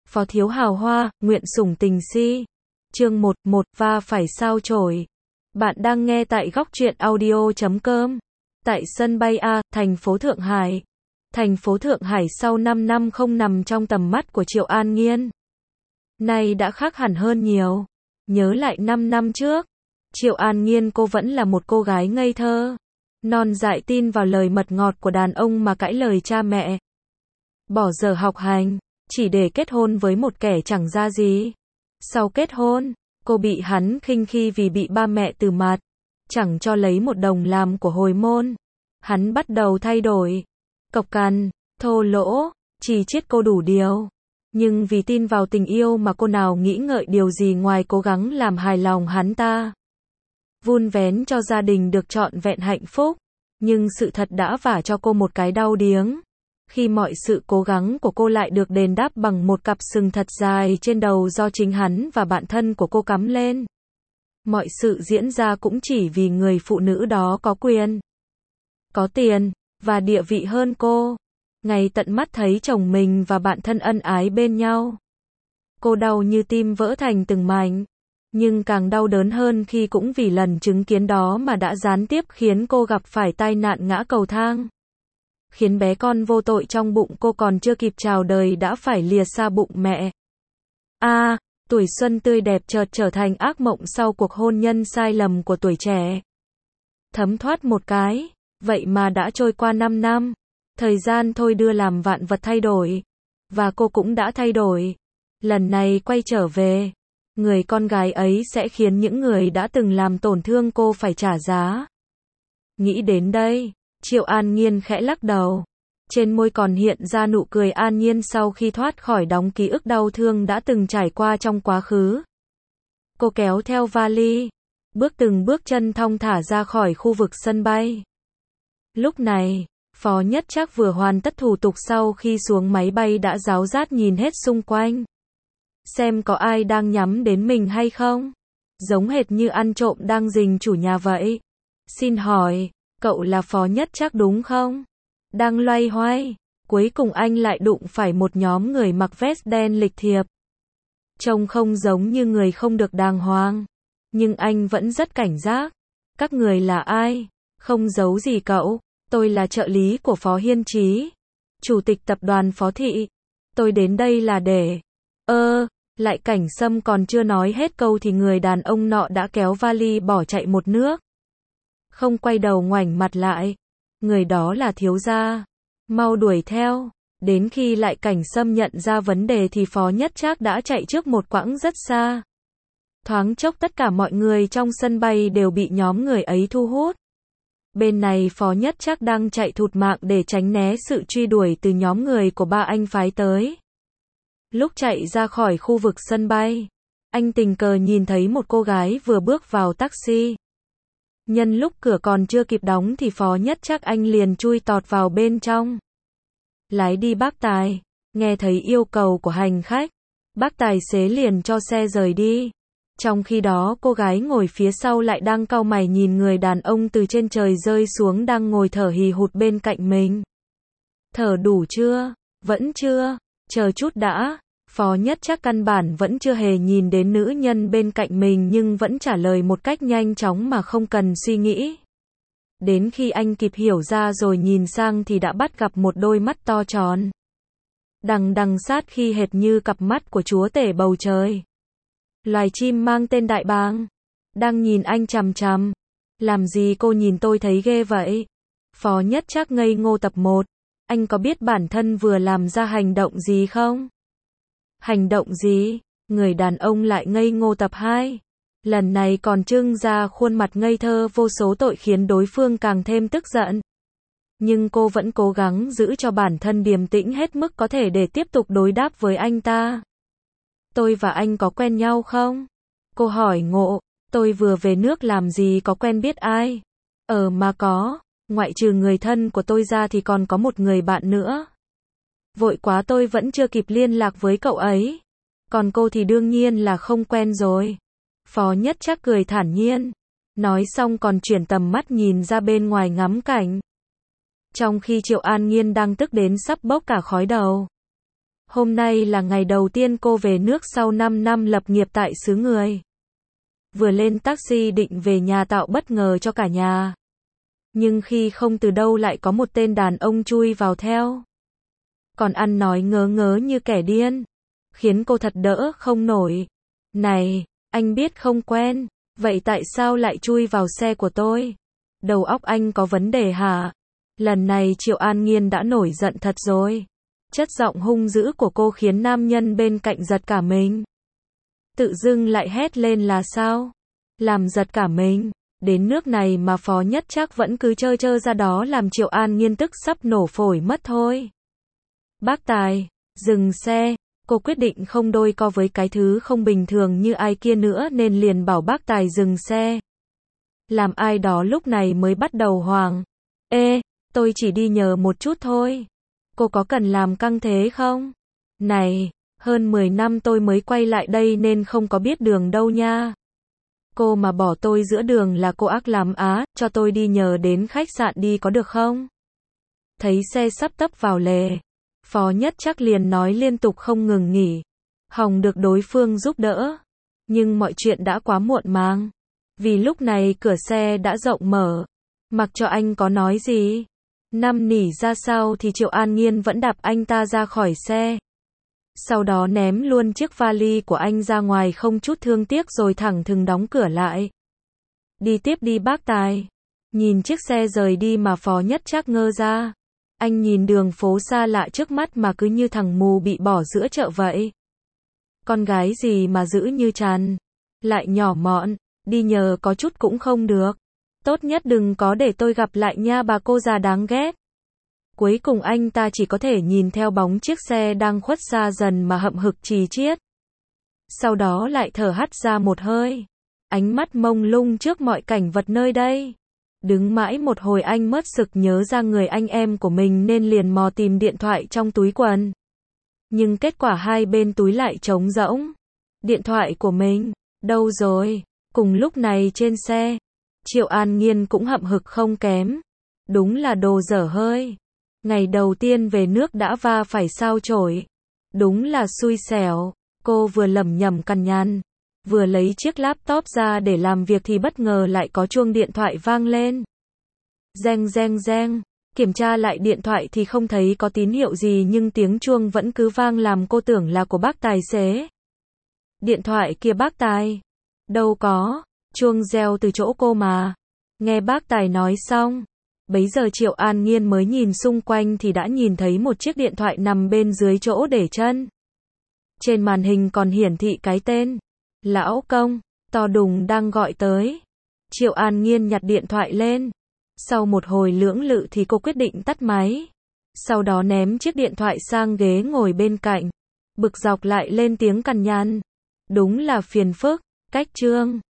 Phó thiếu hào hoa, nguyện sủng tình si. Chương 1, va phải sao chổi. Bạn đang nghe tại góc truyện audio.com. Tại sân bay A, thành phố Thượng Hải. Thành phố Thượng Hải sau 5 năm không nằm trong tầm mắt của Triệu An Nhiên. Nay đã khác hẳn hơn nhiều. Nhớ lại 5 năm trước, Triệu An Nhiên cô vẫn là một cô gái ngây thơ, non dại tin vào lời mật ngọt của đàn ông mà cãi lời cha mẹ. Bỏ giờ học hành, chỉ để kết hôn với một kẻ chẳng ra gì. Sau kết hôn, cô bị hắn khinh khi vì bị ba mẹ từ mặt, chẳng cho lấy một đồng làm của hồi môn. Hắn bắt đầu thay đổi, cộc cằn, thô lỗ, chỉ chiết cô đủ điều. Nhưng vì tin vào tình yêu mà cô nào nghĩ ngợi điều gì ngoài cố gắng làm hài lòng hắn ta. Vun vén cho gia đình được trọn vẹn hạnh phúc. Nhưng sự thật đã vả cho cô một cái đau điếng. Khi mọi sự cố gắng của cô lại được đền đáp bằng một cặp sừng thật dài trên đầu do chính hắn và bạn thân của cô cắm lên. Mọi sự diễn ra cũng chỉ vì người phụ nữ đó có quyền, có tiền, và địa vị hơn cô. Ngày tận mắt thấy chồng mình và bạn thân ân ái bên nhau, cô đau như tim vỡ thành từng mảnh. Nhưng càng đau đớn hơn khi cũng vì lần chứng kiến đó mà đã gián tiếp khiến cô gặp phải tai nạn ngã cầu thang. Khiến bé con vô tội trong bụng cô còn chưa kịp chào đời đã phải lìa xa bụng mẹ. Tuổi xuân tươi đẹp chợt trở thành ác mộng sau cuộc hôn nhân sai lầm của tuổi trẻ. Thấm thoát một cái, vậy mà đã trôi qua 5 năm. Thời gian thôi đưa làm vạn vật thay đổi. Và cô cũng đã thay đổi. Lần này quay trở về, người con gái ấy sẽ khiến những người đã từng làm tổn thương cô phải trả giá. Nghĩ đến đây, Triệu An Nhiên khẽ lắc đầu. Trên môi còn hiện ra nụ cười an nhiên sau khi thoát khỏi đống ký ức đau thương đã từng trải qua trong quá khứ. Cô kéo theo vali, từng bước chân thong thả ra khỏi khu vực sân bay. Lúc này, Phó Nhất Trác vừa hoàn tất thủ tục sau khi xuống máy bay đã ráo rát nhìn hết xung quanh. Xem có ai đang nhắm đến mình hay không. Giống hệt như ăn trộm đang rình chủ nhà vậy. Xin hỏi, cậu là Phó Nhất Trác đúng không? Đang loay hoay, cuối cùng anh lại đụng phải một nhóm người mặc vest đen lịch thiệp. Trông không giống như người không được đàng hoàng, nhưng anh vẫn rất cảnh giác. Các người là ai? Không giấu gì cậu, tôi là trợ lý của Phó Hiên Chí, chủ tịch tập đoàn Phó Thị. Tôi đến đây là để... Lại Cảnh Sâm còn chưa nói hết câu thì người đàn ông nọ đã kéo vali bỏ chạy một nước. Không quay đầu ngoảnh mặt lại. Người đó là thiếu gia. Mau đuổi theo. Đến khi Lại Cảnh Sâm nhận ra vấn đề thì Phó Nhất Trác đã chạy trước một quãng rất xa. Thoáng chốc tất cả mọi người trong sân bay đều bị nhóm người ấy thu hút. Bên này Phó Nhất Trác đang chạy thụt mạng để tránh né sự truy đuổi từ nhóm người của ba anh phái tới. Lúc chạy ra khỏi khu vực sân bay, anh tình cờ nhìn thấy một cô gái vừa bước vào taxi. Nhân lúc cửa còn chưa kịp đóng thì Phó Nhất Trác anh liền chui tọt vào bên trong. Lái đi bác tài. Nghe thấy yêu cầu của hành khách, bác tài xế liền cho xe rời đi. Trong khi đó cô gái ngồi phía sau lại đang cau mày nhìn người đàn ông từ trên trời rơi xuống đang ngồi thở hì hụt bên cạnh mình. Thở đủ chưa? Vẫn chưa. Chờ chút đã. Phó Nhất Trác căn bản vẫn chưa hề nhìn đến nữ nhân bên cạnh mình nhưng vẫn trả lời một cách nhanh chóng mà không cần suy nghĩ. Đến khi anh kịp hiểu ra rồi nhìn sang thì đã bắt gặp một đôi mắt to tròn, đằng sát khi hệt như cặp mắt của chúa tể bầu trời. Loài chim mang tên Đại Bàng đang nhìn anh chằm chằm. Làm gì cô nhìn tôi thấy ghê vậy? Phó Nhất Trác ngây ngô tập 1. Anh có biết bản thân vừa làm ra hành động gì không? Hành động gì? Người đàn ông lại ngây ngô tập 2. Lần này còn trưng ra khuôn mặt ngây thơ vô số tội khiến đối phương càng thêm tức giận. Nhưng cô vẫn cố gắng giữ cho bản thân điềm tĩnh hết mức có thể để tiếp tục đối đáp với anh ta. Tôi và anh có quen nhau không? Cô hỏi ngộ. Tôi vừa về nước làm gì có quen biết ai? Mà có. Ngoại trừ người thân của tôi ra thì còn có một người bạn nữa. Vội quá tôi vẫn chưa kịp liên lạc với cậu ấy. Còn cô thì đương nhiên là không quen rồi. Phó Nhất Trác cười thản nhiên. Nói xong còn chuyển tầm mắt nhìn ra bên ngoài ngắm cảnh. Trong khi Triệu An Nhiên đang tức đến sắp bốc cả khói đầu. Hôm nay là ngày đầu tiên cô về nước sau 5 năm lập nghiệp tại xứ người. Vừa lên taxi định về nhà tạo bất ngờ cho cả nhà. Nhưng khi không từ đâu lại có một tên đàn ông chui vào theo. Còn ăn nói ngớ ngớ như kẻ điên. Khiến cô thật đỡ không nổi. Này, anh biết không quen. Vậy tại sao lại chui vào xe của tôi? Đầu óc anh có vấn đề hả? Lần này Triệu An Nhiên đã nổi giận thật rồi. Chất giọng hung dữ của cô khiến nam nhân bên cạnh giật cả mình. Tự dưng lại hét lên là sao? Làm giật cả mình. Đến nước này mà Phó Nhất Trác vẫn cứ trơ trơ ra đó làm Triệu An Nhiên tức sắp nổ phổi mất thôi. Bác Tài, dừng xe. Cô quyết định không đôi co với cái thứ không bình thường như ai kia nữa nên liền bảo bác Tài dừng xe. Làm ai đó lúc này mới bắt đầu hoảng. Ê, tôi chỉ đi nhờ một chút thôi. Cô có cần làm căng thế không? Này, hơn 10 năm tôi mới quay lại đây nên không có biết đường đâu nha. Cô mà bỏ tôi giữa đường là cô ác lắm á, cho tôi đi nhờ đến khách sạn đi có được không? Thấy xe sắp tấp vào lề. Phó Nhất Trác liền nói liên tục không ngừng nghỉ. Hòng được đối phương giúp đỡ. Nhưng mọi chuyện đã quá muộn màng. Vì lúc này cửa xe đã rộng mở. Mặc cho anh có nói gì. Năn nỉ ra sao thì Triệu An Nhiên vẫn đạp anh ta ra khỏi xe. Sau đó ném luôn chiếc vali của anh ra ngoài không chút thương tiếc rồi thẳng thừng đóng cửa lại. Đi tiếp đi bác Tài. Nhìn chiếc xe rời đi mà Phó Nhất Trác ngơ ra. Anh nhìn đường phố xa lạ trước mắt mà cứ như thằng mù bị bỏ giữa chợ vậy. Con gái gì mà dữ như chằn. Lại nhỏ mọn. Đi nhờ có chút cũng không được. Tốt nhất đừng có để tôi gặp lại nha bà cô già đáng ghét. Cuối cùng anh ta chỉ có thể nhìn theo bóng chiếc xe đang khuất xa dần mà hậm hực trì chiết. Sau đó lại thở hắt ra một hơi. Ánh mắt mông lung trước mọi cảnh vật nơi đây. Đứng mãi một hồi anh mất sực nhớ ra người anh em của mình nên liền mò tìm điện thoại trong túi quần. Nhưng kết quả hai bên túi lại trống rỗng. Điện thoại của mình, đâu rồi? Cùng lúc này trên xe, Triệu An Nhiên cũng hậm hực không kém. Đúng là đồ dở hơi. Ngày đầu tiên về nước đã va phải sao chổi. Đúng là xui xẻo. Cô vừa lẩm nhẩm cằn nhằn, vừa lấy chiếc laptop ra để làm việc thì bất ngờ lại có chuông điện thoại vang lên. Reng reng reng. Kiểm tra lại điện thoại thì không thấy có tín hiệu gì nhưng tiếng chuông vẫn cứ vang làm cô tưởng là của bác tài xế. Điện thoại kia bác Tài. Đâu có, chuông reo từ chỗ cô mà. Nghe bác Tài nói xong. Bấy giờ Triệu An Nhiên mới nhìn xung quanh thì đã nhìn thấy một chiếc điện thoại nằm bên dưới chỗ để chân. Trên màn hình còn hiển thị cái tên. Lão Công, to đùng đang gọi tới. Triệu An Nhiên nhặt điện thoại lên. Sau một hồi lưỡng lự thì cô quyết định tắt máy. Sau đó ném chiếc điện thoại sang ghế ngồi bên cạnh. Bực dọc lại lên tiếng cằn nhằn. Đúng là phiền phức, cách chương.